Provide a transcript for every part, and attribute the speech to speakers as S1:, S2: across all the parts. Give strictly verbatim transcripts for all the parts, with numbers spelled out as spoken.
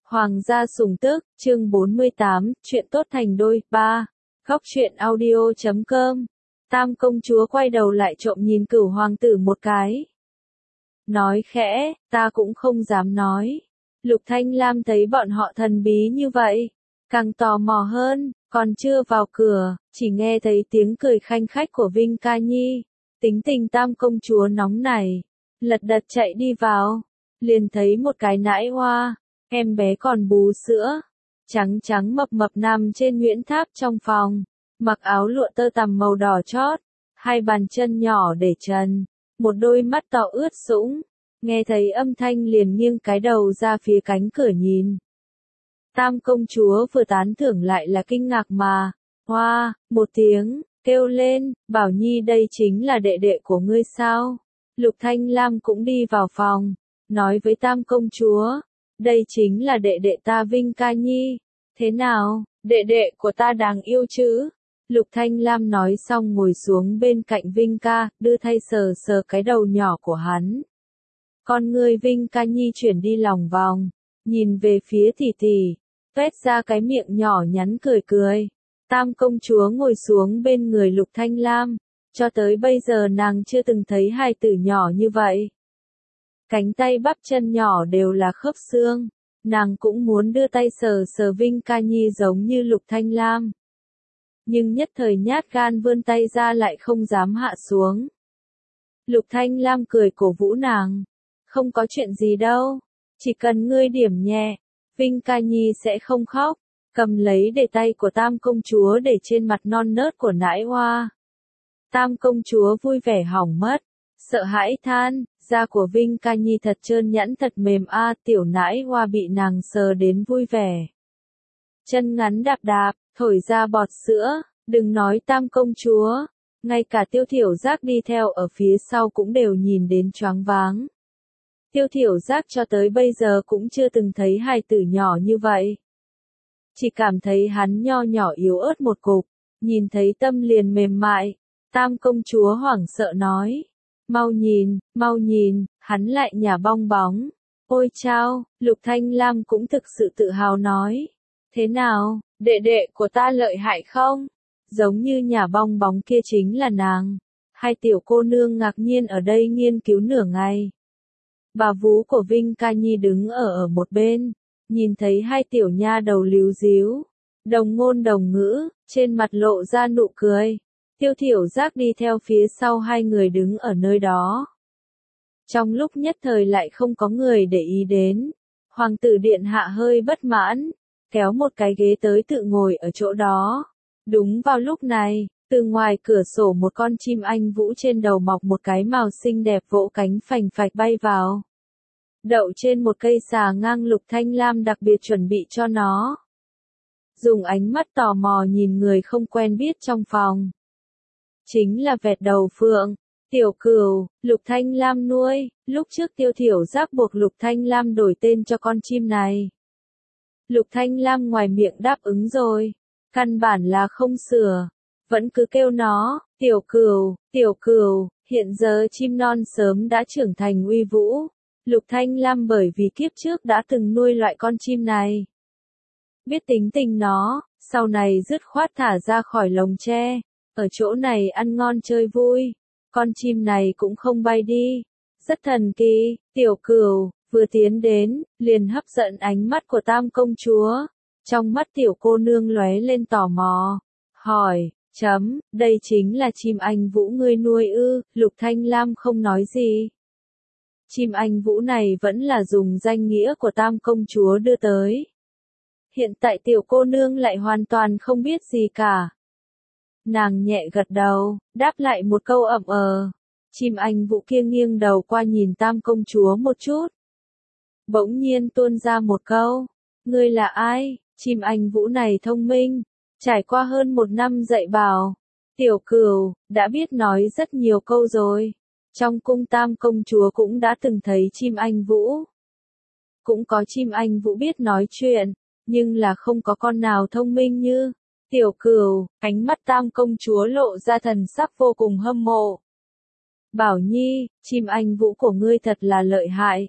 S1: Hoàng gia sủng tức, chương bốn mươi tám, chuyện tốt thành đôi, ba. Góc truyện audio chấm com. Tam công chúa quay đầu lại trộm nhìn Cửu hoàng tử một cái. Nói khẽ, ta cũng không dám nói. Lục Thanh Lam thấy bọn họ thần bí như vậy, càng tò mò hơn, còn chưa vào cửa, chỉ nghe thấy tiếng cười khanh khách của Vinh Ca Nhi. Tính tình Tam công chúa nóng nảy, lật đật chạy đi vào, liền thấy một cái nãi hoa. Em bé còn bú sữa, trắng trắng mập mập nằm trên Nguyễn Tháp trong phòng, mặc áo lụa tơ tằm màu đỏ chót, hai bàn chân nhỏ để trần, một đôi mắt to ướt sũng, nghe thấy âm thanh liền nghiêng cái đầu ra phía cánh cửa nhìn. Tam công chúa vừa tán thưởng lại là kinh ngạc mà, hoa, một tiếng, kêu lên, Bảo Nhi đây chính là đệ đệ của ngươi sao? Lục Thanh Lam cũng đi vào phòng, nói với Tam công chúa. Đây chính là đệ đệ ta Vinh Ca Nhi. Thế nào, đệ đệ của ta đáng yêu chứ? Lục Thanh Lam nói xong ngồi xuống bên cạnh Vinh Ca, đưa tay sờ sờ cái đầu nhỏ của hắn. Con người Vinh Ca Nhi chuyển đi lòng vòng, nhìn về phía tỷ tỷ, tuét ra cái miệng nhỏ nhắn cười cười. Tam công chúa ngồi xuống bên người Lục Thanh Lam, cho tới bây giờ nàng chưa từng thấy hài tử nhỏ như vậy. Cánh tay bắp chân nhỏ đều là khớp xương, nàng cũng muốn đưa tay sờ sờ Vinh Ca Nhi giống như Lục Thanh Lam. Nhưng nhất thời nhát gan vươn tay ra lại không dám hạ xuống. Lục Thanh Lam cười cổ vũ nàng, không có chuyện gì đâu, chỉ cần ngươi điểm nhẹ, Vinh Ca Nhi sẽ không khóc, cầm lấy để tay của Tam công chúa để trên mặt non nớt của nãi hoa. Tam công chúa vui vẻ hỏng mất, sợ hãi than. Da của Vinh Ca Nhi thật trơn nhẵn thật mềm a, tiểu nãi hoa bị nàng sờ đến vui vẻ. Chân ngắn đạp đạp, thổi ra bọt sữa, đừng nói Tam công chúa, ngay cả Tiêu Thiểu Giác đi theo ở phía sau cũng đều nhìn đến choáng váng. Tiêu Thiểu Giác cho tới bây giờ cũng chưa từng thấy hài tử nhỏ như vậy. Chỉ cảm thấy hắn nho nhỏ yếu ớt một cục, nhìn thấy tâm liền mềm mại. Tam công chúa hoảng sợ nói. Mau nhìn, mau nhìn, hắn lại nhả bong bóng. Ôi chao, Lục Thanh Lam cũng thực sự tự hào nói. Thế nào, đệ đệ của ta lợi hại không? Giống như nhả bong bóng kia chính là nàng. Hai tiểu cô nương ngạc nhiên ở đây nghiên cứu nửa ngày. Bà vú của Vinh Ca Nhi đứng ở ở một bên, nhìn thấy hai tiểu nha đầu líu díu, đồng ngôn đồng ngữ, trên mặt lộ ra nụ cười. Tiêu Thiểu Giác đi theo phía sau hai người đứng ở nơi đó. Trong lúc nhất thời lại không có người để ý đến, hoàng tử điện hạ hơi bất mãn, kéo một cái ghế tới tự ngồi ở chỗ đó. Đúng vào lúc này, từ ngoài cửa sổ một con chim anh vũ trên đầu mọc một cái mào xinh đẹp vỗ cánh phành phạch bay vào. Đậu trên một cây xà ngang Lục Thanh Lam đặc biệt chuẩn bị cho nó. Dùng ánh mắt tò mò nhìn người không quen biết trong phòng. Chính là vẹt đầu phượng, tiểu cừu, Lục Thanh Lam nuôi, lúc trước Tiêu Thiểu Giác buộc Lục Thanh Lam đổi tên cho con chim này. Lục Thanh Lam ngoài miệng đáp ứng rồi, căn bản là không sửa, vẫn cứ kêu nó, tiểu cừu, tiểu cừu, hiện giờ chim non sớm đã trưởng thành uy vũ. Lục Thanh Lam bởi vì kiếp trước đã từng nuôi loại con chim này. Biết tính tình nó, sau này dứt khoát thả ra khỏi lồng tre. Ở chỗ này ăn ngon chơi vui, con chim này cũng không bay đi, rất thần kỳ. Tiểu cừu vừa tiến đến, liền hấp dẫn ánh mắt của Tam công chúa, trong mắt tiểu cô nương lóe lên tò mò, hỏi, chấm, đây chính là chim anh vũ ngươi nuôi ư? Lục Thanh Lam không nói gì. Chim anh vũ này vẫn là dùng danh nghĩa của Tam công chúa đưa tới. Hiện tại tiểu cô nương lại hoàn toàn không biết gì cả. Nàng nhẹ gật đầu, đáp lại một câu ậm ờ. Chim anh vũ kia nghiêng đầu qua nhìn Tam công chúa một chút. Bỗng nhiên tuôn ra một câu. Ngươi là ai? Chim anh vũ này thông minh. Trải qua hơn một năm dạy bảo. Tiểu cừu, đã biết nói rất nhiều câu rồi. Trong cung Tam công chúa cũng đã từng thấy chim anh vũ. Cũng có chim anh vũ biết nói chuyện, nhưng là không có con nào thông minh như tiểu cừu. Ánh mắt Tam công chúa lộ ra thần sắc vô cùng hâm mộ. Bảo Nhi, chim anh vũ của ngươi thật là lợi hại.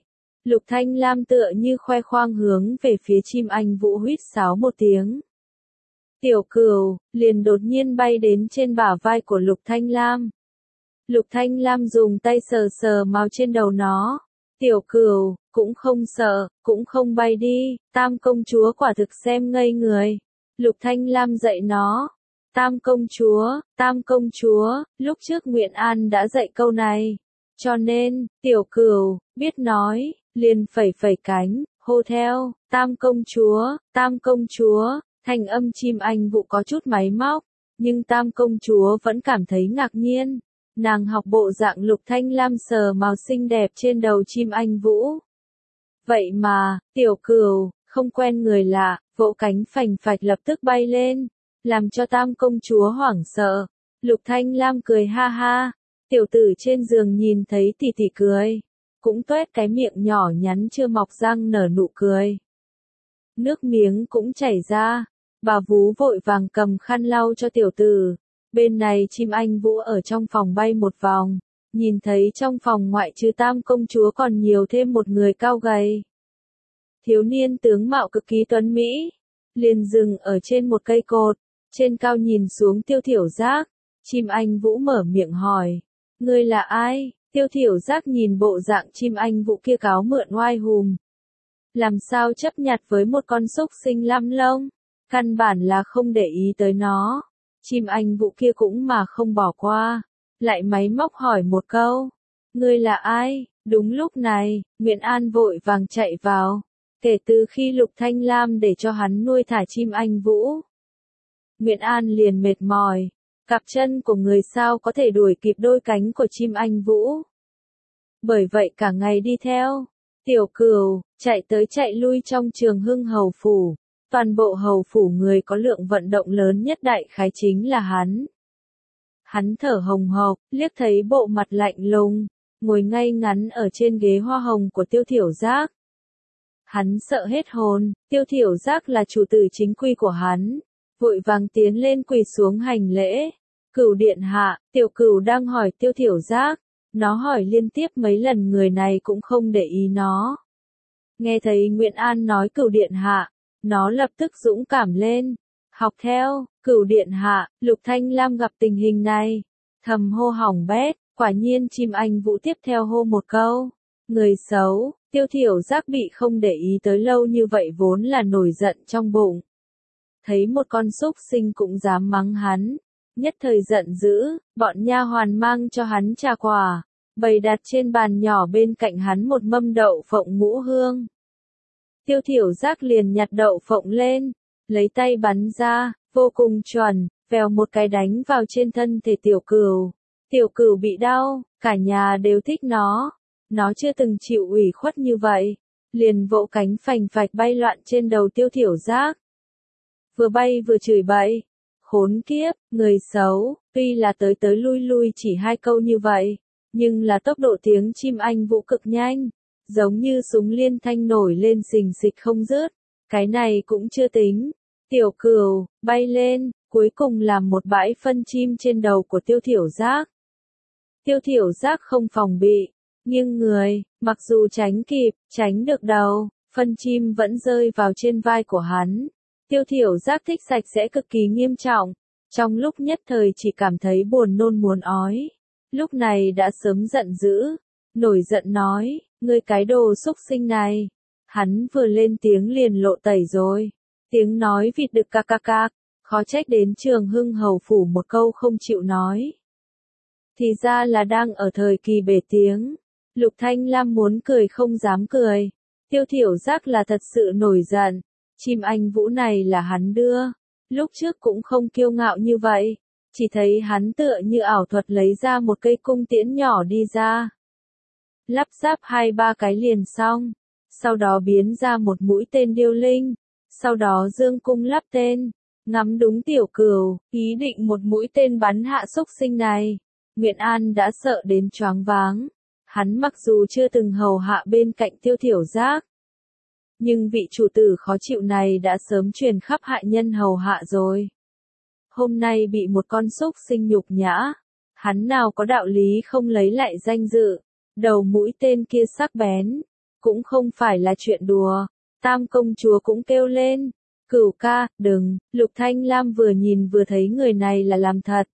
S1: Lục Thanh Lam tựa như khoe khoang hướng về phía chim anh Vũ huýt sáo một tiếng. Tiểu Cửu liền đột nhiên bay đến trên bả vai của Lục Thanh Lam. Lục Thanh Lam dùng tay sờ sờ mao trên đầu nó. Tiểu Cửu cũng không sợ, cũng không bay đi, Tam công chúa quả thực xem ngây người. Lục Thanh Lam dạy nó. Tam công chúa, Tam công chúa, lúc trước Nguyện An đã dạy câu này. Cho nên, Tiểu Cửu biết nói, liền phẩy phẩy cánh, hô theo, Tam công chúa, Tam công chúa. Thanh âm chim anh Vũ có chút máy móc, nhưng Tam công chúa vẫn cảm thấy ngạc nhiên. Nàng học bộ dạng Lục Thanh Lam sờ màu xinh đẹp trên đầu chim anh Vũ. Vậy mà, Tiểu Cửu không quen người lạ, vỗ cánh phành phạch lập tức bay lên, làm cho Tam công chúa hoảng sợ. Lục Thanh Lam cười ha ha, tiểu tử trên giường nhìn thấy tỷ tỷ cười, cũng tuét cái miệng nhỏ nhắn chưa mọc răng nở nụ cười. Nước miếng cũng chảy ra, bà vú vội vàng cầm khăn lau cho tiểu tử. Bên này chim anh Vũ ở trong phòng bay một vòng, nhìn thấy trong phòng ngoại trừ Tam công chúa còn nhiều thêm một người cao gầy. Thiếu niên tướng mạo cực kỳ tuấn mỹ, liền dừng ở trên một cây cột, trên cao nhìn xuống Tiêu Thiểu Giác. Chim anh Vũ mở miệng hỏi, ngươi là ai? Tiêu Thiểu Giác nhìn bộ dạng chim anh Vũ kia cáo mượn oai hùm. Làm sao chấp nhặt với một con súc sinh lăm lông, căn bản là không để ý tới nó. Chim anh Vũ kia cũng mà không bỏ qua, lại máy móc hỏi một câu, ngươi là ai? Đúng lúc này, Nguyện An vội vàng chạy vào, kể từ khi Lục Thanh Lam để cho hắn nuôi thả chim anh Vũ. Nguyện An liền mệt mỏi, cặp chân của người sao có thể đuổi kịp đôi cánh của chim anh Vũ. Bởi vậy cả ngày đi theo, Tiểu Cửu, chạy tới chạy lui trong Trường Hưng hầu phủ. Toàn bộ hầu phủ người có lượng vận động lớn nhất đại khái chính là hắn. Hắn thở hồng hộc, liếc thấy bộ mặt lạnh lùng, ngồi ngay ngắn ở trên ghế hoa hồng của Tiêu Thiểu Giác. Hắn sợ hết hồn, Tiêu Thiểu Giác là chủ tử chính quy của hắn, vội vàng tiến lên quỳ xuống hành lễ. Cửu điện hạ, Tiểu Cửu đang hỏi Tiêu Thiểu Giác, nó hỏi liên tiếp mấy lần người này cũng không để ý nó. Nghe thấy Nguyện An nói Cửu điện hạ, nó lập tức dũng cảm lên, học theo. Cửu điện hạ, Lục Thanh Lam gặp tình hình này, thầm hô hỏng bét. Quả nhiên chim anh Vũ tiếp theo hô một câu, người xấu. Tiêu Thiểu Giác bị không để ý tới lâu như vậy vốn là nổi giận trong bụng. Thấy một con súc sinh cũng dám mắng hắn, nhất thời giận dữ, bọn nha hoàn mang cho hắn trà quả, bày đặt trên bàn nhỏ bên cạnh hắn một mâm đậu phộng ngũ hương. Tiêu Thiểu Giác liền nhặt đậu phộng lên, lấy tay bắn ra, vô cùng chuẩn, vèo một cái đánh vào trên thân thể Tiểu Cửu. Tiểu Cửu bị đau, cả nhà đều thích nó. Nó chưa từng chịu ủy khuất như vậy, liền vỗ cánh phành phạch bay loạn trên đầu Tiêu Thiểu Giác. Vừa bay vừa chửi bậy, khốn kiếp, người xấu. Tuy là tới tới lui lui chỉ hai câu như vậy, nhưng là tốc độ tiếng chim anh Vũ cực nhanh, giống như súng liên thanh nổi lên xình xịch không dứt. Cái này cũng chưa tính, Tiểu Cửu bay lên, cuối cùng làm một bãi phân chim trên đầu của Tiêu Thiểu Giác. Tiêu Thiểu Giác không phòng bị, nhưng người, mặc dù tránh kịp, tránh được đầu, phân chim vẫn rơi vào trên vai của hắn. Tiêu Thiểu Giác thích sạch sẽ cực kỳ nghiêm trọng, trong lúc nhất thời chỉ cảm thấy buồn nôn muốn ói. Lúc này đã sớm giận dữ, nổi giận nói, ngươi cái đồ xúc sinh này. Hắn vừa lên tiếng liền lộ tẩy rồi, tiếng nói vịt đực cạc cạc cạc, khó trách đến Trường Hưng hầu phủ một câu không chịu nói. Thì ra là đang ở thời kỳ bể tiếng. Lục Thanh Lam muốn cười không dám cười. Tiêu Thiểu Giác là thật sự nổi giận. Chim anh Vũ này là hắn đưa. Lúc trước cũng không kiêu ngạo như vậy. Chỉ thấy hắn tựa như ảo thuật lấy ra một cây cung tiễn nhỏ đi ra. Lắp ráp hai ba cái liền xong. Sau đó biến ra một mũi tên điêu linh. Sau đó dương cung lắp tên. Ngắm đúng Tiểu Cửu, ý định một mũi tên bắn hạ xúc sinh này. Nguyện An đã sợ đến choáng váng. Hắn mặc dù chưa từng hầu hạ bên cạnh Tiêu Thiểu Giác, nhưng vị chủ tử khó chịu này đã sớm truyền khắp hạ nhân hầu hạ rồi. Hôm nay bị một con súc sinh nhục nhã, hắn nào có đạo lý không lấy lại danh dự. Đầu mũi tên kia sắc bén, cũng không phải là chuyện đùa. Tam công chúa cũng kêu lên, Cửu ca, đừng. Lục Thanh Lam vừa nhìn vừa thấy người này là làm thật.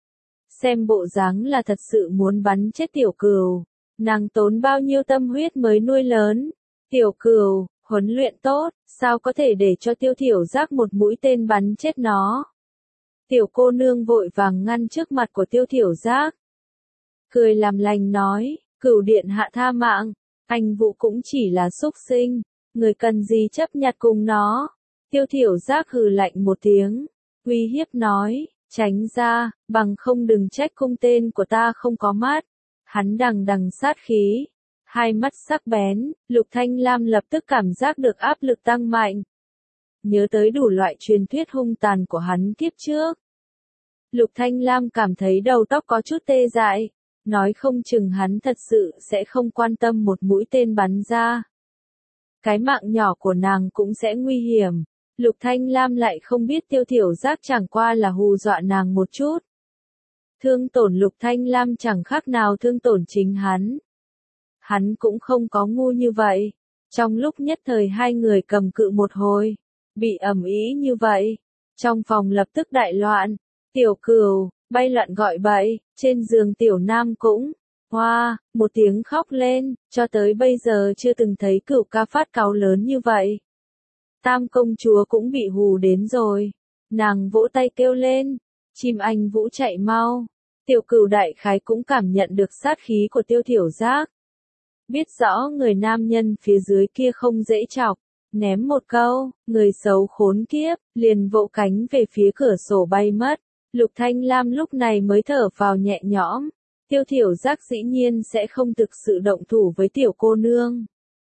S1: Xem bộ dáng là thật sự muốn bắn chết tiểu cửu. Nàng tốn bao nhiêu tâm huyết mới nuôi lớn. Tiểu cửu, huấn luyện tốt, sao có thể để cho Tiêu Thiểu Giác một mũi tên bắn chết nó. Tiểu cô nương vội vàng ngăn trước mặt của Tiêu Thiểu Giác. Cười làm lành nói, Cửu điện hạ tha mạng, anh Vũ cũng chỉ là súc sinh, người cần gì chấp nhặt cùng nó. Tiêu Thiểu Giác hừ lạnh một tiếng, uy hiếp nói, tránh ra, bằng không đừng trách cung tên của ta không có mắt. Hắn đằng đằng sát khí, hai mắt sắc bén, Lục Thanh Lam lập tức cảm giác được áp lực tăng mạnh. Nhớ tới đủ loại truyền thuyết hung tàn của hắn kiếp trước. Lục Thanh Lam cảm thấy đầu tóc có chút tê dại, nói không chừng hắn thật sự sẽ không quan tâm một mũi tên bắn ra. Cái mạng nhỏ của nàng cũng sẽ nguy hiểm. Lục Thanh Lam lại không biết Tiêu Thiểu Giác chẳng qua là hù dọa nàng một chút. Thương tổn Lục Thanh Lam chẳng khác nào thương tổn chính hắn. Hắn cũng không có ngu như vậy. Trong lúc nhất thời hai người cầm cự một hồi, bị ầm ĩ như vậy, trong phòng lập tức đại loạn. Tiểu Cửu bay loạn gọi bậy, trên giường Tiểu Nam cũng hoa, wow, một tiếng khóc lên, cho tới bây giờ chưa từng thấy Cửu ca phát cáu lớn như vậy. Tam công chúa cũng bị hù đến rồi, nàng vỗ tay kêu lên, chim anh Vũ chạy mau. Tiểu Cửu đại khái cũng cảm nhận được sát khí của Tiêu Thiểu Giác. Biết rõ người nam nhân phía dưới kia không dễ chọc, ném một câu, người xấu khốn kiếp, liền vỗ cánh về phía cửa sổ bay mất. Lục Thanh Lam lúc này mới thở vào nhẹ nhõm, Tiêu Thiểu Giác dĩ nhiên sẽ không thực sự động thủ với tiểu cô nương.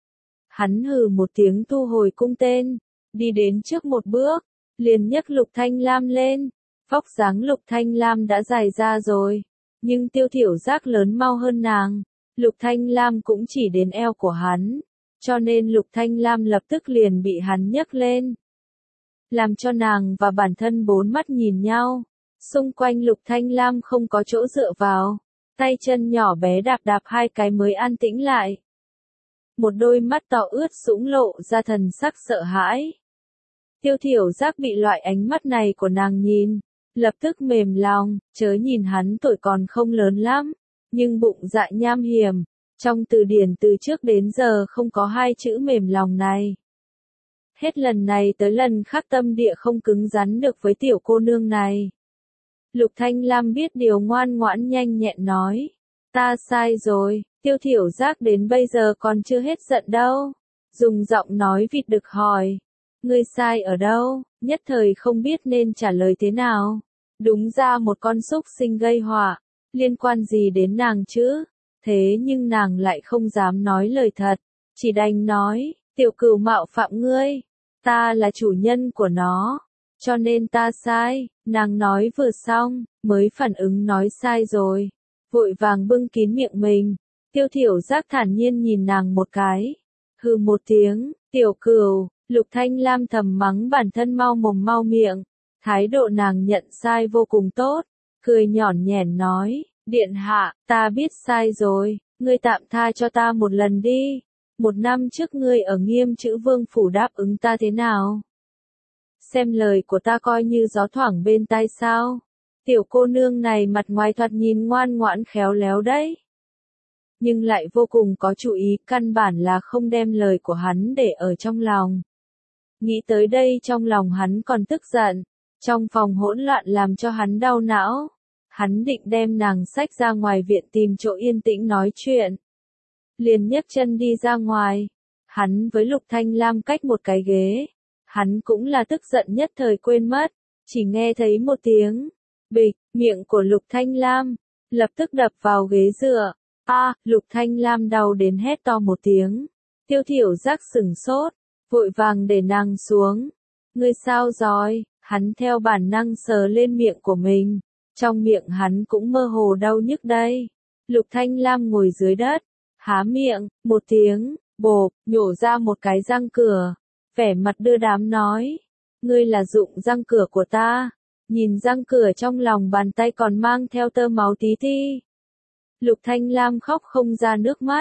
S1: Hắn hừ một tiếng thu hồi cung tên, đi đến trước một bước, liền nhấc Lục Thanh Lam lên. Vóc dáng Lục Thanh Lam đã dài ra rồi, nhưng Tiêu Thiểu Giác lớn mau hơn nàng. Lục Thanh Lam cũng chỉ đến eo của hắn, cho nên Lục Thanh Lam lập tức liền bị hắn nhấc lên. Làm cho nàng và bản thân bốn mắt nhìn nhau, xung quanh Lục Thanh Lam không có chỗ dựa vào, tay chân nhỏ bé đạp đạp hai cái mới an tĩnh lại. Một đôi mắt to ướt sũng lộ ra thần sắc sợ hãi. Tiêu Thiểu Giác bị loại ánh mắt này của nàng nhìn, lập tức mềm lòng, chớ nhìn hắn tuổi còn không lớn lắm, nhưng bụng dạ nham hiểm, trong từ điển từ trước đến giờ không có hai chữ mềm lòng này. Hết lần này tới lần khác tâm địa không cứng rắn được với tiểu cô nương này. Lục Thanh Lam biết điều ngoan ngoãn nhanh nhẹn nói, ta sai rồi. Tiêu Thiểu Giác đến bây giờ còn chưa hết giận đâu. Dùng giọng nói vịt đực hỏi, ngươi sai ở đâu, nhất thời không biết nên trả lời thế nào. Đúng ra một con súc sinh gây họa, liên quan gì đến nàng chứ? Thế nhưng nàng lại không dám nói lời thật, chỉ đành nói, tiểu cửu mạo phạm ngươi, ta là chủ nhân của nó, cho nên ta sai. Nàng nói vừa xong, mới phản ứng nói sai rồi, vội vàng bưng kín miệng mình. Tiêu Thiểu Giác thản nhiên nhìn nàng một cái, hừ một tiếng, tiểu cửu. Lục Thanh Lam thầm mắng bản thân mau mồm mau miệng, thái độ nàng nhận sai vô cùng tốt, cười nhỏn nhẻn nói, điện hạ, ta biết sai rồi, ngươi tạm tha cho ta một lần đi, một năm trước ngươi ở Nghiêm Chữ Vương phủ đáp ứng ta thế nào? Xem lời của ta coi như gió thoảng bên tai sao? Tiểu cô nương này mặt ngoài thoạt nhìn ngoan ngoãn khéo léo đấy, nhưng lại vô cùng có chủ ý, căn bản là không đem lời của hắn để ở trong lòng. Nghĩ tới đây trong lòng hắn còn tức giận, trong phòng hỗn loạn làm cho hắn đau não. Hắn định đem nàng xách ra ngoài viện tìm chỗ yên tĩnh nói chuyện. Liền nhấc chân đi ra ngoài. Hắn với Lục Thanh Lam cách một cái ghế. Hắn cũng là tức giận nhất thời quên mất. Chỉ nghe thấy một tiếng. Bịch, miệng của Lục Thanh Lam. Lập tức đập vào ghế dựa. A, à, Lục Thanh Lam đau đến hét to một tiếng. Tiêu Thiểu Giác sửng sốt. Vội vàng để nàng xuống. Ngươi sao rồi? Hắn theo bản năng sờ lên miệng của mình. Trong miệng hắn cũng mơ hồ đau nhức đây. Lục Thanh Lam ngồi dưới đất, há miệng, một tiếng, bộp, nhổ ra một cái răng cửa. Vẻ mặt đưa đám nói, ngươi là dụng răng cửa của ta. Nhìn răng cửa trong lòng bàn tay còn mang theo tơ máu tí ti. Lục Thanh Lam khóc không ra nước mắt.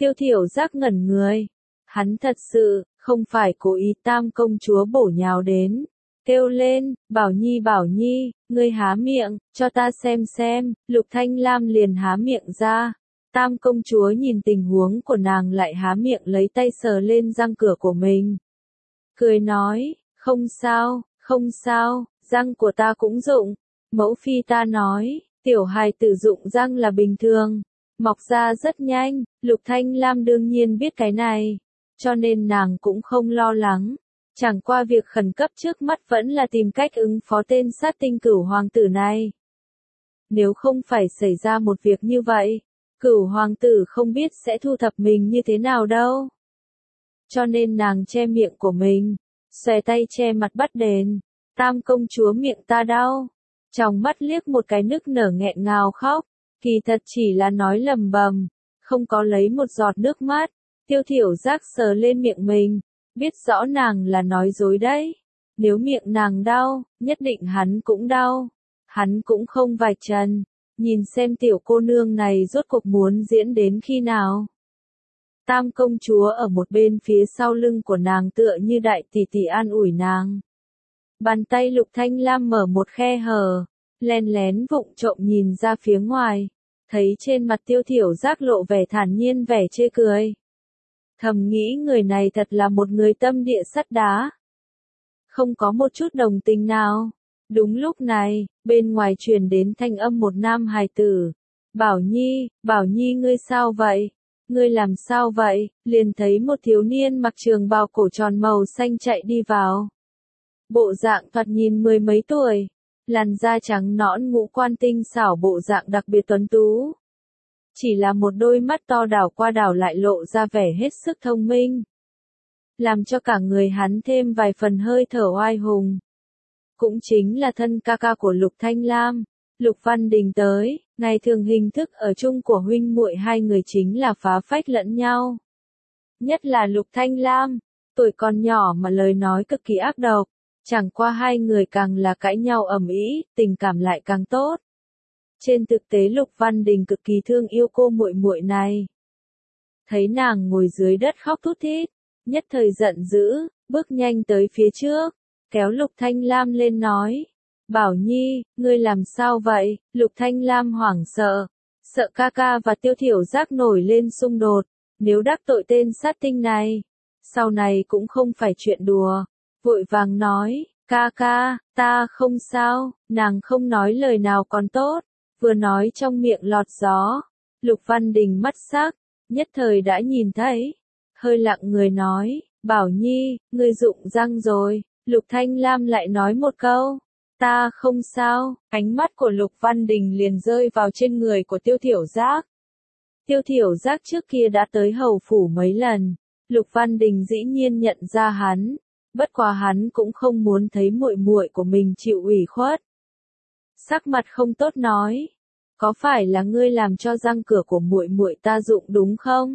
S1: Tiêu Thiểu Giác ngẩn người. Hắn thật sự, không phải cố ý. Tam công chúa bổ nhào đến. Kêu lên, Bảo Nhi Bảo Nhi, ngươi há miệng, cho ta xem xem. Lục Thanh Lam liền há miệng ra. Tam công chúa nhìn tình huống của nàng lại há miệng lấy tay sờ lên răng cửa của mình. Cười nói, không sao, không sao, răng của ta cũng rụng. Mẫu phi ta nói, tiểu hài tử dụng răng là bình thường, mọc ra rất nhanh. Lục Thanh Lam đương nhiên biết cái này, cho nên nàng cũng không lo lắng. Chẳng qua việc khẩn cấp trước mắt vẫn là tìm cách ứng phó tên sát tinh cửu hoàng tử này. Nếu không phải xảy ra một việc như vậy, cửu hoàng tử không biết sẽ thu thập mình như thế nào đâu. Cho nên nàng che miệng của mình, xòe tay che mặt bắt đền. Tam công chúa miệng ta đau. Trong mắt liếc một cái nức nở nghẹn ngào khóc. Kỳ thật chỉ là nói lầm bầm, không có lấy một giọt nước mắt. Tiêu Thiểu Giác sờ lên miệng mình, biết rõ nàng là nói dối đấy. Nếu miệng nàng đau, nhất định hắn cũng đau. Hắn cũng không vạch trần. Nhìn xem tiểu cô nương này rốt cuộc muốn diễn đến khi nào. Tam công chúa ở một bên phía sau lưng của nàng tựa như đại tỷ tỷ an ủi nàng. Bàn tay Lục Thanh Lam mở một khe hở, lén lén vụng trộm nhìn ra phía ngoài, thấy trên mặt Tiêu Thiểu Giác lộ vẻ thản nhiên vẻ chê cười. Thầm nghĩ người này thật là một người tâm địa sắt đá. Không có một chút đồng tình nào. Đúng lúc này, bên ngoài truyền đến thanh âm một nam hài tử. Bảo Nhi, Bảo Nhi ngươi sao vậy? Ngươi làm sao vậy? Liền thấy một thiếu niên mặc trường bào cổ tròn màu xanh chạy đi vào. Bộ dạng thoạt nhìn mười mấy tuổi, làn da trắng nõn ngũ quan tinh xảo, bộ dạng đặc biệt tuấn tú. Chỉ là một đôi mắt to đảo qua đảo lại lộ ra vẻ hết sức thông minh, làm cho cả người hắn thêm vài phần hơi thở oai hùng. Cũng chính là thân ca ca của Lục Thanh Lam, Lục Văn Đình tới. Ngày thường hình thức ở chung của huynh muội hai người chính là phá phách lẫn nhau. Nhất là Lục Thanh Lam, tuổi còn nhỏ mà lời nói cực kỳ ác độc. Chẳng qua hai người càng là cãi nhau ầm ĩ, tình cảm lại càng tốt. Trên thực tế Lục Văn Đình cực kỳ thương yêu cô muội muội này. Thấy nàng ngồi dưới đất khóc thút thít, nhất thời giận dữ, bước nhanh tới phía trước, kéo Lục Thanh Lam lên nói. Bảo Nhi, ngươi làm sao vậy? Lục Thanh Lam hoảng sợ, sợ ca ca và Tiêu Thiểu Giác nổi lên xung đột, nếu đắc tội tên sát tinh này, sau này cũng không phải chuyện đùa. Vội vàng nói, ca ca, ta không sao. Nàng không nói lời nào còn tốt, vừa nói trong miệng lọt gió. Lục Văn Đình mắt sắc, nhất thời đã nhìn thấy, hơi lặng người nói, Bảo Nhi, ngươi rụng răng rồi. Lục Thanh Lam lại nói một câu, ta không sao. Ánh mắt của Lục Văn Đình liền rơi vào trên người của Tiêu Thiểu Giác. Tiêu Thiểu Giác trước kia đã tới hầu phủ mấy lần, Lục Văn Đình dĩ nhiên nhận ra hắn, bất quá hắn cũng không muốn thấy muội muội của mình chịu ủy khuất. Sắc mặt không tốt nói, có phải là ngươi làm cho răng cửa của muội muội ta rụng đúng không?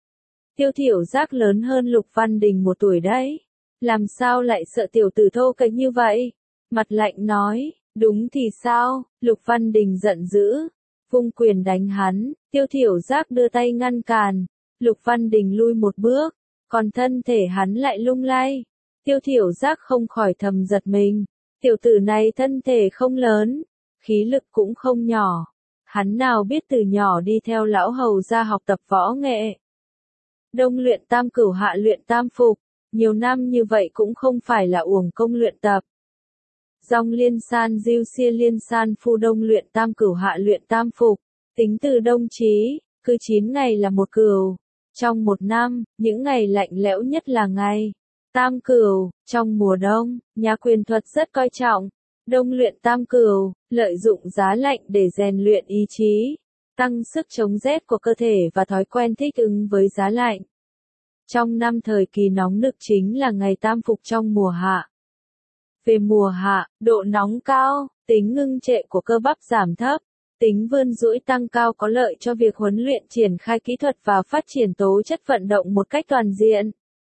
S1: Tiêu Thiểu Giác lớn hơn Lục Văn Đình một tuổi đấy, làm sao lại sợ tiểu tử thô kệch như vậy? Mặt lạnh nói, đúng thì sao? Lục Văn Đình giận dữ, vung quyền đánh hắn. Tiêu Thiểu Giác đưa tay ngăn cản, Lục Văn Đình lui một bước, còn thân thể hắn lại lung lay. Tiêu Thiểu Giác không khỏi thầm giật mình, tiểu tử này thân thể không lớn, khí lực cũng không nhỏ, hắn nào biết từ nhỏ đi theo lão hầu ra học tập võ nghệ. Đông luyện tam cửu hạ luyện tam phục, nhiều năm như vậy cũng không phải là uổng công luyện tập. Dòng liên san diêu xia liên san phu đông luyện tam cửu hạ luyện tam phục, tính từ đông chí, cứ chín ngày là một cửu. Trong một năm, những ngày lạnh lẽo nhất là ngày tam cửu. Trong mùa đông, nhà quyền thuật rất coi trọng đông luyện tam cửu, lợi dụng giá lạnh để rèn luyện ý chí, tăng sức chống rét của cơ thể và thói quen thích ứng với giá lạnh. Trong năm thời kỳ nóng nực chính là ngày tam phục trong mùa hạ. Về mùa hạ, độ nóng cao, tính ngưng trệ của cơ bắp giảm thấp, tính vươn duỗi tăng cao có lợi cho việc huấn luyện triển khai kỹ thuật và phát triển tố chất vận động một cách toàn diện.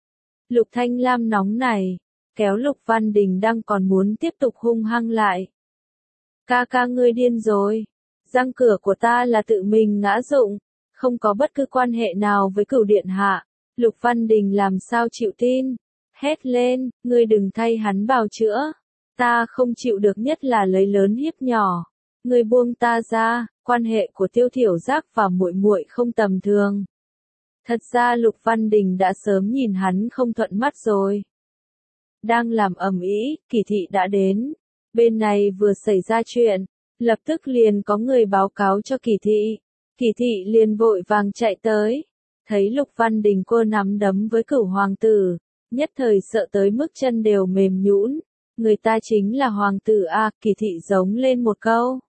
S1: Lục Thanh Lam nóng này, kéo Lục Văn Đình đang còn muốn tiếp tục hung hăng lại. Ca ca ngươi điên rồi, răng cửa của ta là tự mình ngã rụng, không có bất cứ quan hệ nào với Cửu điện hạ. Lục Văn Đình làm sao chịu tin, hét lên, ngươi đừng thay hắn bào chữa, ta không chịu được, nhất là lấy lớn hiếp nhỏ, ngươi buông ta ra. Quan hệ của Tiêu Thiểu Giác và muội muội không tầm thường. Thật ra Lục Văn Đình đã sớm nhìn hắn không thuận mắt rồi. Đang làm ầm ĩ, Kỳ thị đã đến. Bên này vừa xảy ra chuyện, lập tức liền có người báo cáo cho Kỳ thị. Kỳ thị liền vội vàng chạy tới, thấy Lục Văn Đình cô nắm đấm với Cửu hoàng tử, nhất thời sợ tới mức chân đều mềm nhũn. Người ta chính là hoàng tử a, Kỳ thị giống lên một câu.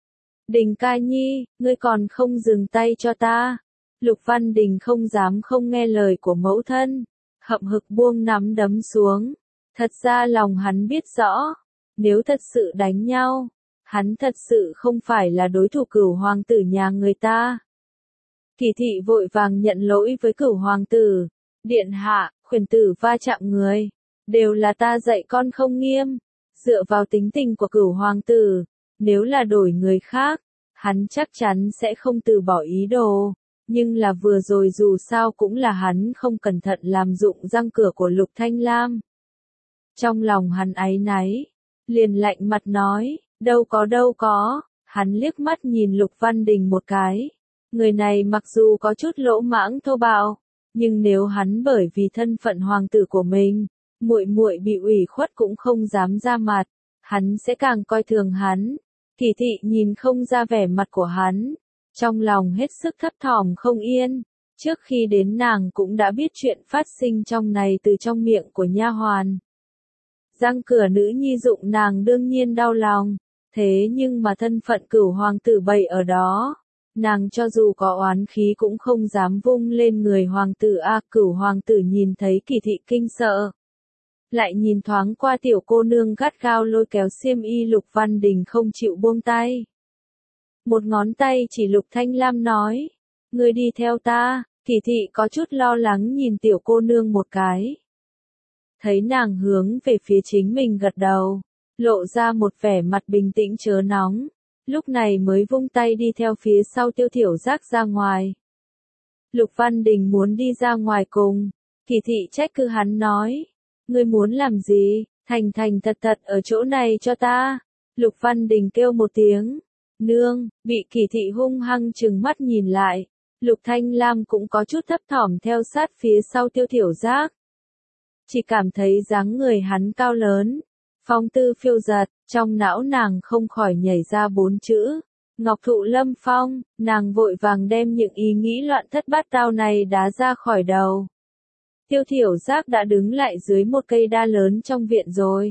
S1: Đình ca nhi, ngươi còn không dừng tay cho ta. Lục Văn Đình không dám không nghe lời của mẫu thân, hậm hực buông nắm đấm xuống. Thật ra lòng hắn biết rõ, nếu thật sự đánh nhau, hắn thật sự không phải là đối thủ Cửu hoàng tử nhà người ta. Kỳ thị vội vàng nhận lỗi với Cửu hoàng tử, điện hạ, khuyển tử va chạm người, đều là ta dạy con không nghiêm, dựa vào tính tình của Cửu hoàng tử, nếu là đổi người khác, hắn chắc chắn sẽ không từ bỏ ý đồ, nhưng là vừa rồi dù sao cũng là hắn không cẩn thận làm rụng răng cửa của Lục Thanh Lam. Trong lòng hắn áy náy, liền lạnh mặt nói, đâu có đâu có, hắn liếc mắt nhìn Lục Văn Đình một cái. Người này mặc dù có chút lỗ mãng thô bạo, nhưng nếu hắn bởi vì thân phận hoàng tử của mình, muội muội bị ủy khuất cũng không dám ra mặt, hắn sẽ càng coi thường hắn. Kỳ thị nhìn không ra vẻ mặt của hắn, trong lòng hết sức thấp thỏm không yên. Trước khi đến nàng cũng đã biết chuyện phát sinh trong này từ trong miệng của nha hoàn. Răng cửa nữ nhi dụng nàng đương nhiên đau lòng, thế nhưng mà thân phận Cửu hoàng tử bày ở đó, nàng cho dù có oán khí cũng không dám vung lên người hoàng tử a. Cửu hoàng tử nhìn thấy Kỳ thị kinh sợ, lại nhìn thoáng qua tiểu cô nương gắt gao lôi kéo xiêm y Lục Văn Đình không chịu buông tay. Một ngón tay chỉ Lục Thanh Lam nói, ngươi đi theo ta. Kỳ thị có chút lo lắng nhìn tiểu cô nương một cái. Thấy nàng hướng về phía chính mình gật đầu, lộ ra một vẻ mặt bình tĩnh chớ nóng, lúc này mới vung tay đi theo phía sau Tiêu Thiểu Giác ra ngoài. Lục Văn Đình muốn đi ra ngoài cùng, Kỳ thị trách cứ hắn nói, ngươi muốn làm gì, thành thành thật thật ở chỗ này cho ta. Lục Văn Đình kêu một tiếng, nương, bị Kỳ thị hung hăng trừng mắt nhìn lại. Lục Thanh Lam cũng có chút thấp thỏm theo sát phía sau Tiêu Thiểu Giác. Chỉ cảm thấy dáng người hắn cao lớn, phong tư phiêu dật, trong não nàng không khỏi nhảy ra bốn chữ, Ngọc Thụ Lâm Phong. Nàng vội vàng đem những ý nghĩ loạn thất bát tao này đá ra khỏi đầu. Tiêu Thiểu Giác đã đứng lại dưới một cây đa lớn trong viện rồi.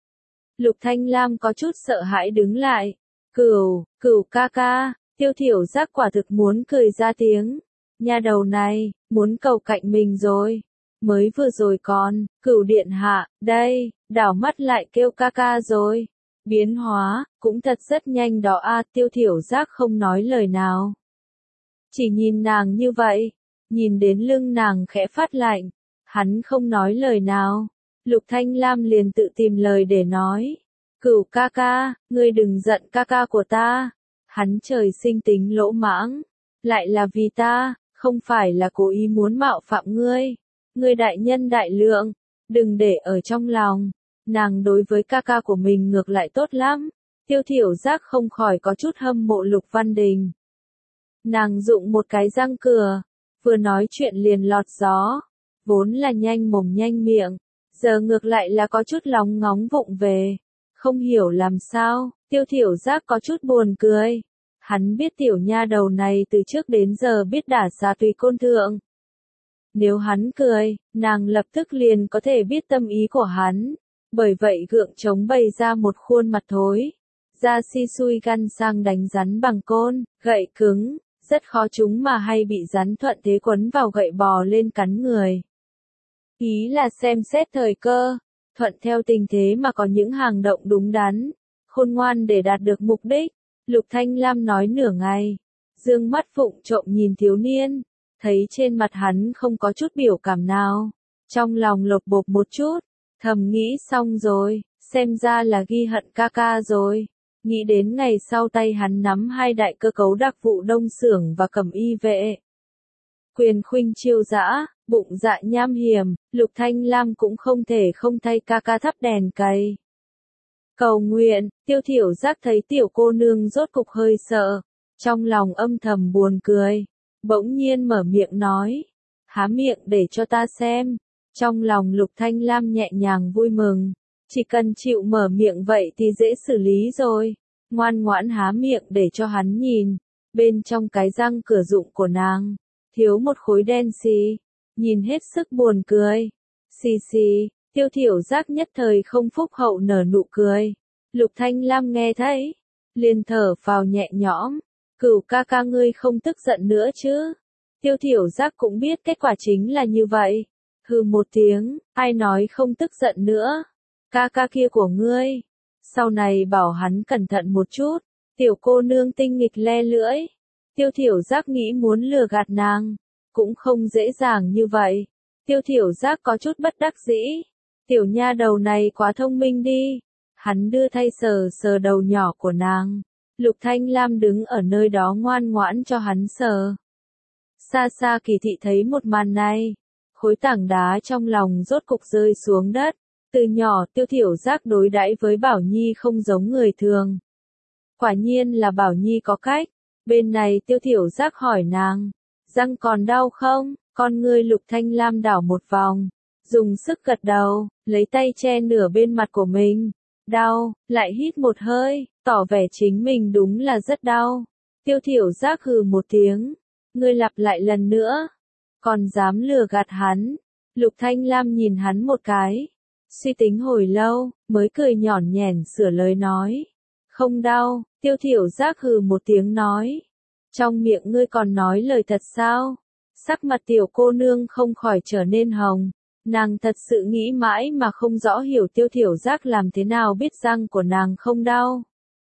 S1: Lục Thanh Lam có chút sợ hãi đứng lại. Cửu, Cửu ca ca. Tiêu Thiểu Giác quả thực muốn cười ra tiếng. Nha đầu này, muốn cầu cạnh mình rồi. Mới vừa rồi còn, Cửu điện hạ, đây, đảo mắt lại kêu ca ca rồi. Biến hóa, cũng thật rất nhanh đó a. Tiêu Thiểu Giác không nói lời nào. Chỉ nhìn nàng như vậy, nhìn đến lưng nàng khẽ phát lạnh. Hắn không nói lời nào. Lục Thanh Lam liền tự tìm lời để nói. Cửu ca ca, ngươi đừng giận ca ca của ta. Hắn trời sinh tính lỗ mãng, lại là vì ta, không phải là cố ý muốn mạo phạm ngươi. Ngươi đại nhân đại lượng, đừng để ở trong lòng. Nàng đối với ca ca của mình ngược lại tốt lắm. Tiêu Thiểu Giác không khỏi có chút hâm mộ Lục Văn Đình. Nàng dụng một cái răng cửa, vừa nói chuyện liền lọt gió, vốn là nhanh mồm nhanh miệng, giờ ngược lại là có chút lóng ngóng vụng về. Không hiểu làm sao, Tiêu Thiểu Giác có chút buồn cười. Hắn biết tiểu nha đầu này từ trước đến giờ biết đả xà tùy côn thượng. Nếu hắn cười, nàng lập tức liền có thể biết tâm ý của hắn. Bởi vậy gượng chống bày ra một khuôn mặt thối. Da si xui gan sang đánh rắn bằng côn, gậy cứng, rất khó chúng mà hay bị rắn thuận thế quấn vào gậy bò lên cắn người. Ý là xem xét thời cơ, thuận theo tình thế mà có những hành động đúng đắn, khôn ngoan để đạt được mục đích. Lục Thanh Lam nói nửa ngày, dương mắt phụng trộm nhìn thiếu niên, thấy trên mặt hắn không có chút biểu cảm nào, trong lòng lột bột một chút, thầm nghĩ xong rồi, xem ra là ghi hận ca ca rồi. Nghĩ đến ngày sau tay hắn nắm hai đại cơ cấu đặc vụ Đông Xưởng và Cẩm Y vệ, Quyền khuynh chiêu dã, bụng dạ nham hiểm, Lục Thanh Lam cũng không thể không thay ca ca thắp đèn cầy. Cầu nguyện, Tiêu Thiểu Giác thấy tiểu cô nương rốt cục hơi sợ, trong lòng âm thầm buồn cười, bỗng nhiên mở miệng nói, há miệng để cho ta xem. Trong lòng Lục Thanh Lam nhẹ nhàng vui mừng, chỉ cần chịu mở miệng vậy thì dễ xử lý rồi, ngoan ngoãn há miệng để cho hắn nhìn, bên trong cái răng cửa dụng của nàng, thiếu một khối đen xì, nhìn hết sức buồn cười. Xì xì, Tiêu Thiểu Giác nhất thời không phúc hậu nở nụ cười. Lục Thanh Lam nghe thấy, liền thở phào nhẹ nhõm, Cửu ca ca ngươi không tức giận nữa chứ? Tiêu Thiểu Giác cũng biết kết quả chính là như vậy. Hừ một tiếng, ai nói không tức giận nữa? Ca ca kia của ngươi. Sau này bảo hắn cẩn thận một chút. Tiểu cô nương tinh nghịch le lưỡi. Tiêu Thiểu Giác nghĩ muốn lừa gạt nàng, cũng không dễ dàng như vậy. Tiêu Thiểu Giác có chút bất đắc dĩ. Tiểu nha đầu này quá thông minh đi. Hắn đưa tay sờ sờ đầu nhỏ của nàng. Lục Thanh Lam đứng ở nơi đó ngoan ngoãn cho hắn sờ. Xa xa Kỳ Thị thấy một màn này, khối tảng đá trong lòng rốt cục rơi xuống đất. Từ nhỏ Tiêu Thiểu Giác đối đãi với Bảo Nhi không giống người thường. Quả nhiên là Bảo Nhi có cách. Bên này Tiêu Thiểu Giác hỏi nàng, răng còn đau không? Con ngươi Lục Thanh Lam đảo một vòng, dùng sức gật đầu, lấy tay che nửa bên mặt của mình. Đau, lại hít một hơi, tỏ vẻ chính mình đúng là rất đau. Tiêu Thiểu Giác hừ một tiếng, ngươi lặp lại lần nữa, còn dám lừa gạt hắn. Lục Thanh Lam nhìn hắn một cái, suy tính hồi lâu, mới cười nhỏn nhẻn sửa lời nói, không đau. Tiêu Thiểu Giác hừ một tiếng nói, trong miệng ngươi còn nói lời thật sao? Sắc mặt tiểu cô nương không khỏi trở nên hồng. Nàng thật sự nghĩ mãi mà không rõ hiểu Tiêu Thiểu Giác làm thế nào biết răng của nàng không đau.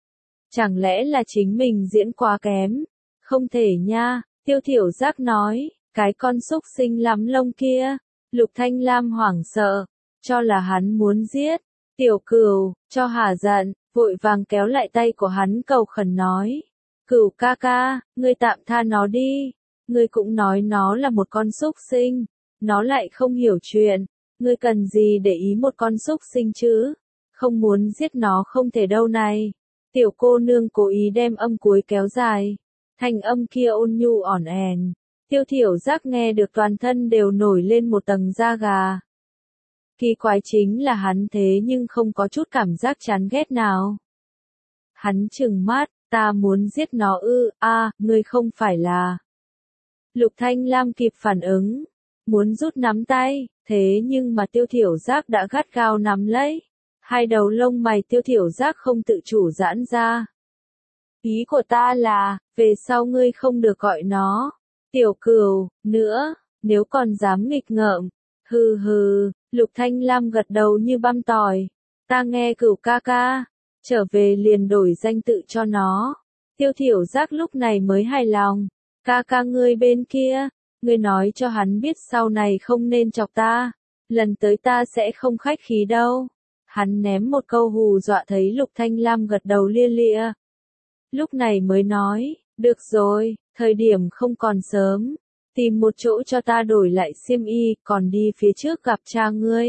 S1: Chẳng lẽ là chính mình diễn quá kém? Không thể nha, Tiêu Thiểu Giác nói, cái con xúc sinh lắm lông kia. Lục Thanh Lam hoảng sợ, cho là hắn muốn giết. Tiểu Cửu, cho hả giận, vội vàng kéo lại tay của hắn cầu khẩn nói. Cửu ca ca, ngươi tạm tha nó đi. Ngươi cũng nói nó là một con xúc sinh. Nó lại không hiểu chuyện, ngươi cần gì để ý một con xúc sinh chứ? Không muốn giết nó không thể đâu này. Tiểu cô nương cố ý đem âm cuối kéo dài, thành âm kia ôn nhu ỏn ẻn. Tiêu Thiểu Giác nghe được toàn thân đều nổi lên một tầng da gà. Kỳ quái chính là hắn thế nhưng không có chút cảm giác chán ghét nào. Hắn trừng mắt, ta muốn giết nó ư, a, à, ngươi không phải là. Lục Thanh Lam kịp phản ứng, muốn rút nắm tay, thế nhưng mà Tiêu Thiểu Giác đã gắt gao nắm lấy. Hai đầu lông mày Tiêu Thiểu Giác không tự chủ giãn ra. Ý của ta là, về sau ngươi không được gọi nó Tiểu Cửu nữa, nếu còn dám nghịch ngợm. Hừ hừ, Lục Thanh Lam gật đầu như băm tỏi. Ta nghe Cửu ca ca, trở về liền đổi danh tự cho nó. Tiêu Thiểu Giác lúc này mới hài lòng. Ca ca ngươi bên kia, ngươi nói cho hắn biết sau này không nên chọc ta, lần tới ta sẽ không khách khí đâu. Hắn ném một câu hù dọa thấy Lục Thanh Lam gật đầu lia lịa. Lúc này mới nói, được rồi, thời điểm không còn sớm, tìm một chỗ cho ta đổi lại xiêm y, còn đi phía trước gặp cha ngươi.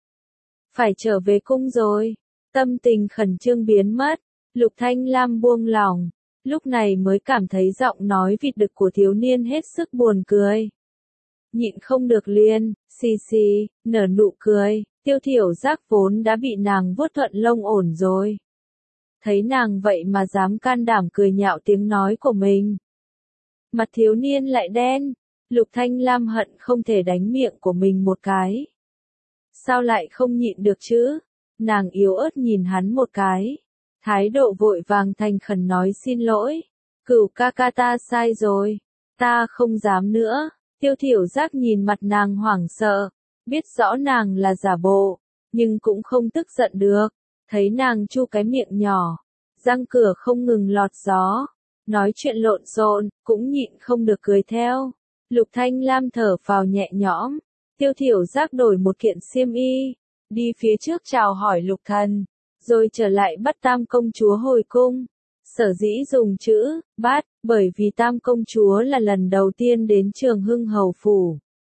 S1: Phải trở về cung rồi, tâm tình khẩn trương biến mất, Lục Thanh Lam buông lỏng. Lúc này mới cảm thấy giọng nói vịt đực của thiếu niên hết sức buồn cười. Nhịn không được liền, xì xì, nở nụ cười. Tiêu Thiểu Giác vốn đã bị nàng vuốt thuận lông ổn rồi. Thấy nàng vậy mà dám can đảm cười nhạo tiếng nói của mình. Mặt thiếu niên lại đen, Lục Thanh Lam hận không thể đánh miệng của mình một cái. Sao lại không nhịn được chứ? Nàng yếu ớt nhìn hắn một cái. Thái độ vội vàng thành khẩn nói xin lỗi. Cửu ca ca ta sai rồi. Ta không dám nữa. Tiêu Thiểu Giác nhìn mặt nàng hoảng sợ. Biết rõ nàng là giả bộ. Nhưng cũng không tức giận được. Thấy nàng chu cái miệng nhỏ. Răng cửa không ngừng lọt gió. Nói chuyện lộn xộn, cũng nhịn không được cười theo. Lục Thanh Lam thở phào nhẹ nhõm. Tiêu Thiểu Giác đổi một kiện xiêm y. Đi phía trước chào hỏi Lục Thần. Rồi trở lại bắt Tam công chúa hồi cung. Sở dĩ dùng chữ bát, bởi vì Tam công chúa là lần đầu tiên đến Trường Hưng Hầu phủ.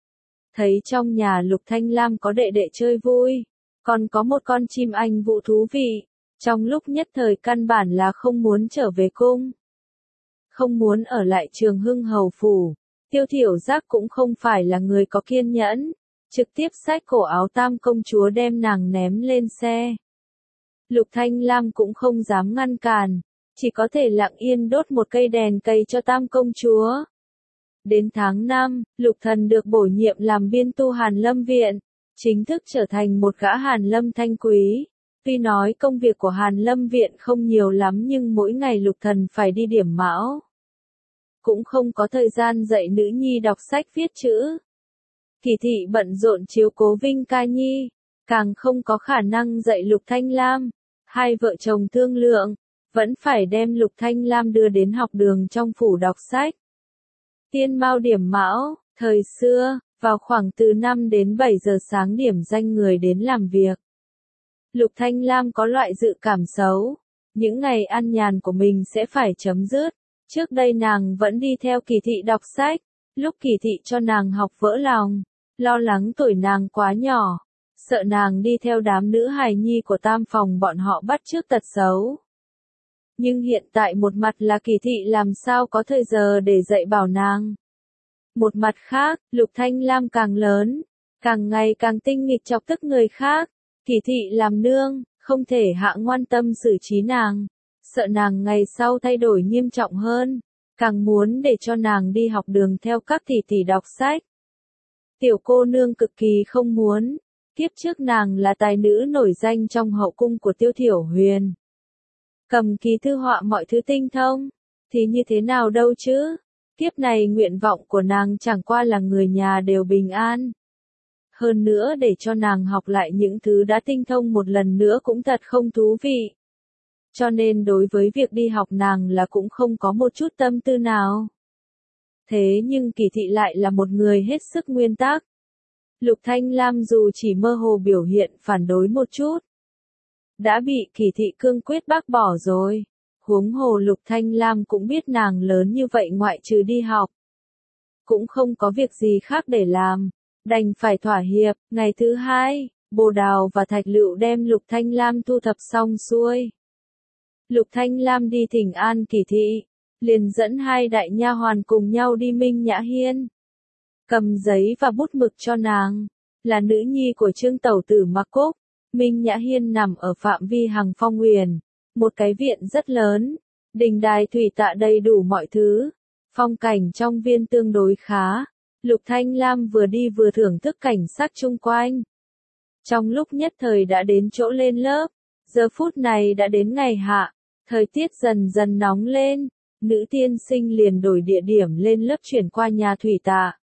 S1: Thấy trong nhà Lục Thanh Lam có đệ đệ chơi vui, còn có một con chim anh vũ thú vị, trong lúc nhất thời căn bản là không muốn trở về cung. Không muốn ở lại Trường Hưng Hầu phủ, Tiêu Thiểu Giác cũng không phải là người có kiên nhẫn, trực tiếp xách cổ áo Tam công chúa đem nàng ném lên xe. Lục Thanh Lam cũng không dám ngăn cản, chỉ có thể lặng yên đốt một cây đèn cây cho Tam công chúa. Đến tháng năm, Lục Thần được bổ nhiệm làm biên tu Hàn Lâm Viện, chính thức trở thành một gã Hàn Lâm thanh quý. Tuy nói công việc của Hàn Lâm Viện không nhiều lắm nhưng mỗi ngày Lục Thần phải đi điểm mão. Cũng không có thời gian dạy nữ nhi đọc sách viết chữ. Kỳ thị bận rộn chiếu cố Vinh Ca Nhi, càng không có khả năng dạy Lục Thanh Lam. Hai vợ chồng thương lượng, vẫn phải đem Lục Thanh Lam đưa đến học đường trong phủ đọc sách. Tiên Mao điểm mão, thời xưa, vào khoảng từ năm đến bảy giờ sáng điểm danh người đến làm việc. Lục Thanh Lam có loại dự cảm xấu, những ngày an nhàn của mình sẽ phải chấm dứt. Trước đây nàng vẫn đi theo Kỳ thị đọc sách, lúc Kỳ thị cho nàng học vỡ lòng, lo lắng tuổi nàng quá nhỏ, sợ nàng đi theo đám nữ hài nhi của Tam phòng bọn họ bắt chước tật xấu. Nhưng hiện tại một mặt là Kỳ thị làm sao có thời giờ để dạy bảo nàng. Một mặt khác, Lục Thanh Lam càng lớn, càng ngày càng tinh nghịch chọc tức người khác. Kỳ thị làm nương, không thể hạ ngoan tâm xử trí nàng, sợ nàng ngày sau thay đổi nghiêm trọng hơn, càng muốn để cho nàng đi học đường theo các tỷ tỷ đọc sách. Tiểu cô nương cực kỳ không muốn, kiếp trước nàng là tài nữ nổi danh trong hậu cung của Tiêu Thiểu Huyền. Cầm ký thư họa mọi thứ tinh thông, thì như thế nào đâu chứ, kiếp này nguyện vọng của nàng chẳng qua là người nhà đều bình an. Hơn nữa để cho nàng học lại những thứ đã tinh thông một lần nữa cũng thật không thú vị. Cho nên đối với việc đi học nàng là cũng không có một chút tâm tư nào. Thế nhưng Kỳ thị lại là một người hết sức nguyên tắc. Lục Thanh Lam dù chỉ mơ hồ biểu hiện phản đối một chút, đã bị Kỳ thị cương quyết bác bỏ rồi. Huống hồ Lục Thanh Lam cũng biết nàng lớn như vậy ngoại trừ đi học, cũng không có việc gì khác để làm. Đành phải thỏa hiệp. Ngày thứ hai, Bồ Đào và Thạch Lựu đem Lục Thanh Lam thu thập xong xuôi. Lục Thanh Lam đi thỉnh an Kỳ thị, liền dẫn hai đại nha hoàn cùng nhau đi Minh Nhã Hiên. Cầm giấy và bút mực cho nàng, là nữ nhi của Trương tẩu tử Mặc Cúc. Minh Nhã Hiên nằm ở phạm vi Hằng Phong Uyển, một cái viện rất lớn, đình đài thủy tạ đầy đủ mọi thứ, phong cảnh trong viên tương đối khá. Lục Thanh Lam vừa đi vừa thưởng thức cảnh sắc chung quanh. Trong lúc nhất thời đã đến chỗ lên lớp, giờ phút này đã đến ngày hạ, thời tiết dần dần nóng lên, nữ tiên sinh liền đổi địa điểm lên lớp chuyển qua nhà thủy tạ.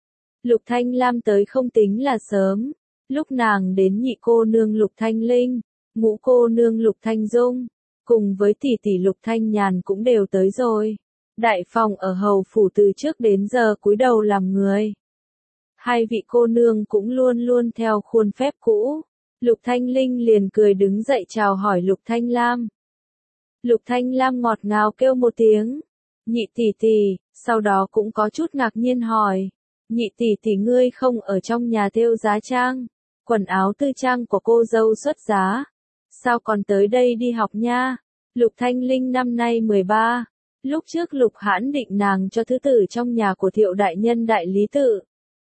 S1: Lục Thanh Lam tới không tính là sớm, lúc nàng đến nhị cô nương Lục Thanh Linh, ngũ cô nương Lục Thanh Dung, cùng với tỷ tỷ Lục Thanh Nhàn cũng đều tới rồi. Đại phòng ở hầu phủ từ trước đến giờ cúi đầu làm người. Hai vị cô nương cũng luôn luôn theo khuôn phép cũ. Lục Thanh Linh liền cười đứng dậy chào hỏi Lục Thanh Lam. Lục Thanh Lam ngọt ngào kêu một tiếng, nhị tỷ tỷ, sau đó cũng có chút ngạc nhiên hỏi, nhị tỷ tỷ ngươi không ở trong nhà thêu giá trang, quần áo tư trang của cô dâu xuất giá, sao còn tới đây đi học nha? Lục Thanh Linh năm nay mười ba. Lúc trước Lục Hãn định nàng cho thứ tử trong nhà của Thiệu đại nhân đại lý tự.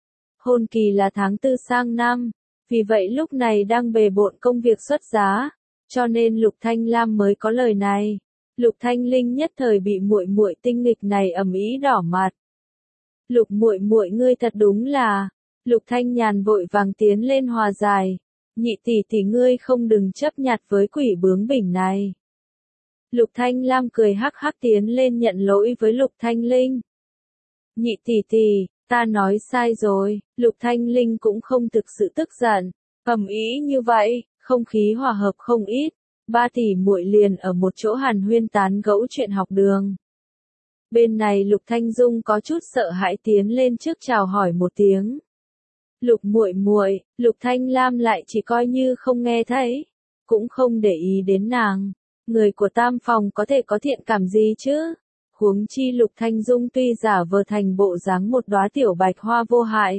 S1: Hôn kỳ là tháng tư sang năm, vì vậy lúc này đang bề bộn công việc xuất giá, cho nên Lục Thanh Lam mới có lời này. Lục Thanh Linh nhất thời bị muội muội tinh nghịch này ầm ĩ đỏ mặt. Lục muội muội ngươi thật đúng là, Lục Thanh Nhàn vội vàng tiến lên hòa giải, nhị tỷ tỷ ngươi không đừng chấp nhặt với quỷ bướng bỉnh này. Lục Thanh Lam cười hắc hắc tiến lên nhận lỗi với Lục Thanh Linh. Nhị tỷ tỷ, ta nói sai rồi. Lục Thanh Linh cũng không thực sự tức giận, ầm ĩ như vậy, không khí hòa hợp không ít. Ba tỷ muội liền ở một chỗ hàn huyên tán gẫu chuyện học đường. Bên này Lục Thanh Dung có chút sợ hãi tiến lên trước chào hỏi một tiếng. Lục muội muội, Lục Thanh Lam lại chỉ coi như không nghe thấy, cũng không để ý đến nàng. Người của tam phòng có thể có thiện cảm gì chứ? Huống chi Lục Thanh Dung tuy giả vờ thành bộ dáng một đóa tiểu bạch hoa vô hại.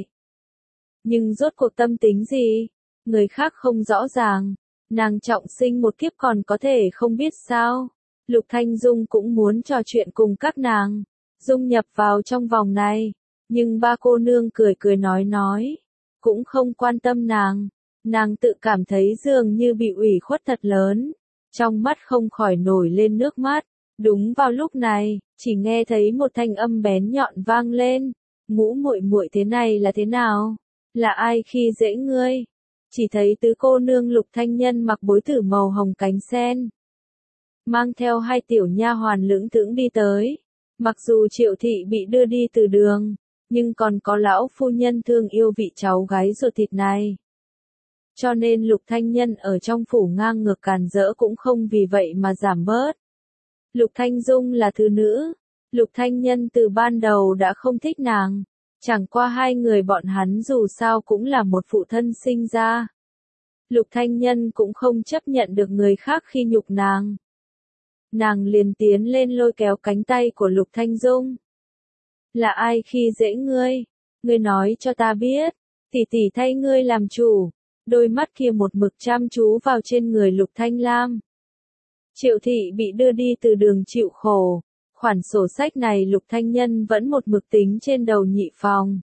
S1: Nhưng rốt cuộc tâm tính gì? Người khác không rõ ràng. Nàng trọng sinh một kiếp còn có thể không biết sao? Lục Thanh Dung cũng muốn trò chuyện cùng các nàng, dung nhập vào trong vòng này. Nhưng ba cô nương cười cười nói nói, cũng không quan tâm nàng. Nàng tự cảm thấy dường như bị ủy khuất thật lớn, trong mắt không khỏi nổi lên nước mắt. Đúng vào lúc này, chỉ nghe thấy một thanh âm bén nhọn vang lên, Ngũ muội muội thế này là thế nào? Là ai khi dễ ngươi? Chỉ thấy tứ cô nương Lục Thanh Nhân mặc bối tử màu hồng cánh sen, mang theo hai tiểu nha hoàn lững thững đi tới. Mặc dù Triệu thị bị đưa đi từ đường, nhưng còn có lão phu nhân thương yêu vị cháu gái ruột thịt này. Cho nên Lục Thanh Nhân ở trong phủ ngang ngược càn rỡ cũng không vì vậy mà giảm bớt. Lục Thanh Dung là thứ nữ, Lục Thanh Nhân từ ban đầu đã không thích nàng, chẳng qua hai người bọn hắn dù sao cũng là một phụ thân sinh ra. Lục Thanh Nhân cũng không chấp nhận được người khác khi nhục nàng. Nàng liền tiến lên lôi kéo cánh tay của Lục Thanh Dung. Là ai khi dễ ngươi? Ngươi nói cho ta biết, tỷ tỷ thay ngươi làm chủ. Đôi mắt kia một mực chăm chú vào trên người Lục Thanh Lam. Triệu thị bị đưa đi từ đường chịu khổ. Khoản sổ sách này Lục Thanh Nhân vẫn một mực tính trên đầu nhị phòng.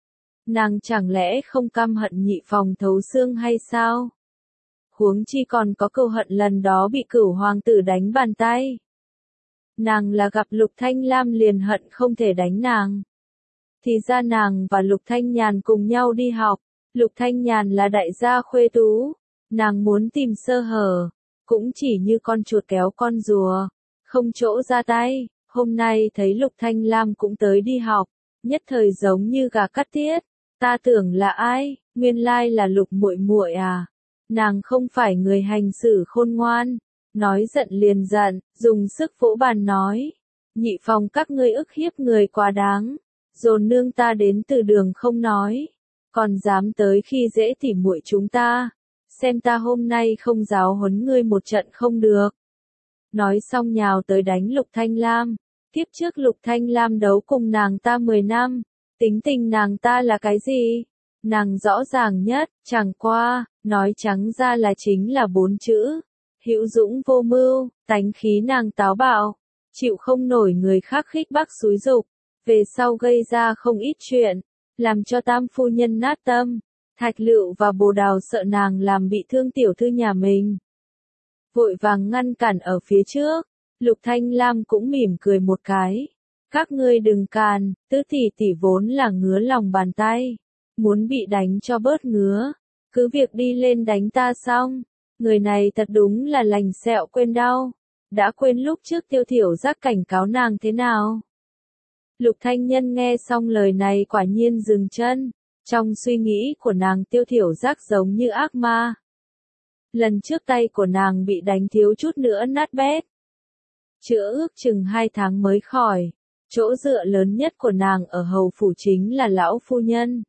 S1: Nàng chẳng lẽ không căm hận nhị phòng thấu xương hay sao? Huống chi còn có câu hận lần đó bị Cửu hoàng tử đánh bàn tay. Nàng là gặp Lục Thanh Lam liền hận không thể đánh nàng. Thì ra nàng và Lục Thanh Nhàn cùng nhau đi học. Lục Thanh Nhàn là đại gia khuê tú. Nàng muốn tìm sơ hở, cũng chỉ như con chuột kéo con rùa, không chỗ ra tay. Hôm nay thấy Lục Thanh Lam cũng tới đi học, nhất thời giống như gà cắt tiết. Ta tưởng là ai, nguyên lai là Lục muội muội à. Nàng không phải người hành xử khôn ngoan, nói giận liền giận, dùng sức vỗ bàn nói. Nhị phòng các ngươi ức hiếp người quá đáng, dồn nương ta đến từ đường không nói, còn dám tới khi dễ tỉ muội chúng ta, xem ta hôm nay không giáo huấn ngươi một trận không được. Nói xong nhào tới đánh Lục Thanh Lam, tiếp trước Lục Thanh Lam đấu cùng nàng ta mười năm, tính tình nàng ta là cái gì? Nàng rõ ràng nhất, chẳng qua, nói trắng ra là chính là bốn chữ. Hữu dũng vô mưu, tánh khí nàng táo bạo, chịu không nổi người khác khích bác xúi dục, về sau gây ra không ít chuyện, làm cho tam phu nhân nát tâm. Thạch Lựu và Bồ Đào sợ nàng làm bị thương tiểu thư nhà mình, vội vàng ngăn cản ở phía trước. Lục Thanh Lam cũng mỉm cười một cái. Các ngươi đừng càn, tứ tỷ tỷ vốn là ngứa lòng bàn tay, muốn bị đánh cho bớt ngứa, cứ việc đi lên đánh ta xong. Người này thật đúng là lành sẹo quên đau, đã quên lúc trước Tiêu Thiểu Giác cảnh cáo nàng thế nào. Lục Thanh Nhân nghe xong lời này quả nhiên dừng chân, trong suy nghĩ của nàng Tiêu Thiểu Giác giống như ác ma. Lần trước tay của nàng bị đánh thiếu chút nữa nát bét, chữa ước chừng hai tháng mới khỏi. Chỗ dựa lớn nhất của nàng ở hầu phủ chính là lão phu nhân.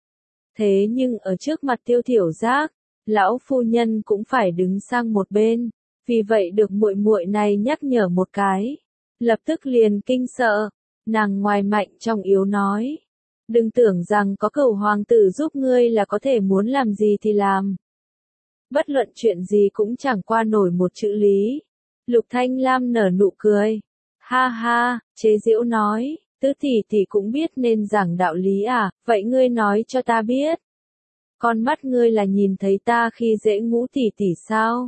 S1: Thế nhưng ở trước mặt Tiêu Thiểu Giác, lão phu nhân cũng phải đứng sang một bên, vì vậy được muội muội này nhắc nhở một cái, lập tức liền kinh sợ, nàng ngoài mạnh trong yếu nói, đừng tưởng rằng có Cửu hoàng tử giúp ngươi là có thể muốn làm gì thì làm. Bất luận chuyện gì cũng chẳng qua nổi một chữ lý. Lục Thanh Lam nở nụ cười, ha ha, chế giễu nói, tứ tỷ tỷ cũng biết nên giảng đạo lý à, vậy ngươi nói cho ta biết. Con mắt ngươi là nhìn thấy ta khi dễ Ngũ tỷ tỷ sao?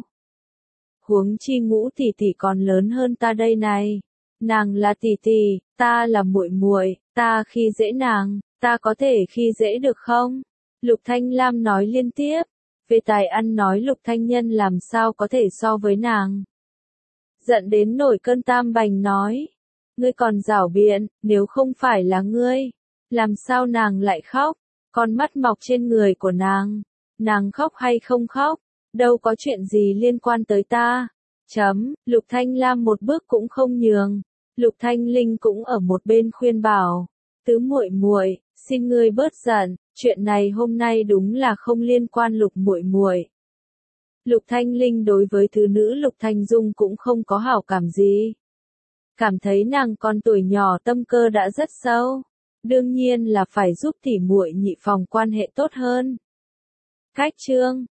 S1: Huống chi Ngũ tỷ tỷ còn lớn hơn ta đây này. Nàng là tỷ tỷ, ta là muội muội, ta khi dễ nàng, ta có thể khi dễ được không? Lục Thanh Lam nói liên tiếp, về tài ăn nói Lục Thanh Nhân làm sao có thể so với nàng. Giận đến nổi cơn tam bành nói, ngươi còn giảo biện, nếu không phải là ngươi, làm sao nàng lại khóc? Con mắt mọc trên người của nàng, nàng khóc hay không khóc, đâu có chuyện gì liên quan tới ta. Chấm, Lục Thanh Lam một bước cũng không nhường. Lục Thanh Linh cũng ở một bên khuyên bảo, tứ muội muội, xin ngươi bớt giận, chuyện này hôm nay đúng là không liên quan Lục muội muội. Lục Thanh Linh đối với thứ nữ Lục Thanh Dung cũng không có hảo cảm gì. Cảm thấy nàng con tuổi nhỏ tâm cơ đã rất sâu. Đương nhiên là phải giúp tỉ muội nhị phòng quan hệ tốt hơn. Khách trương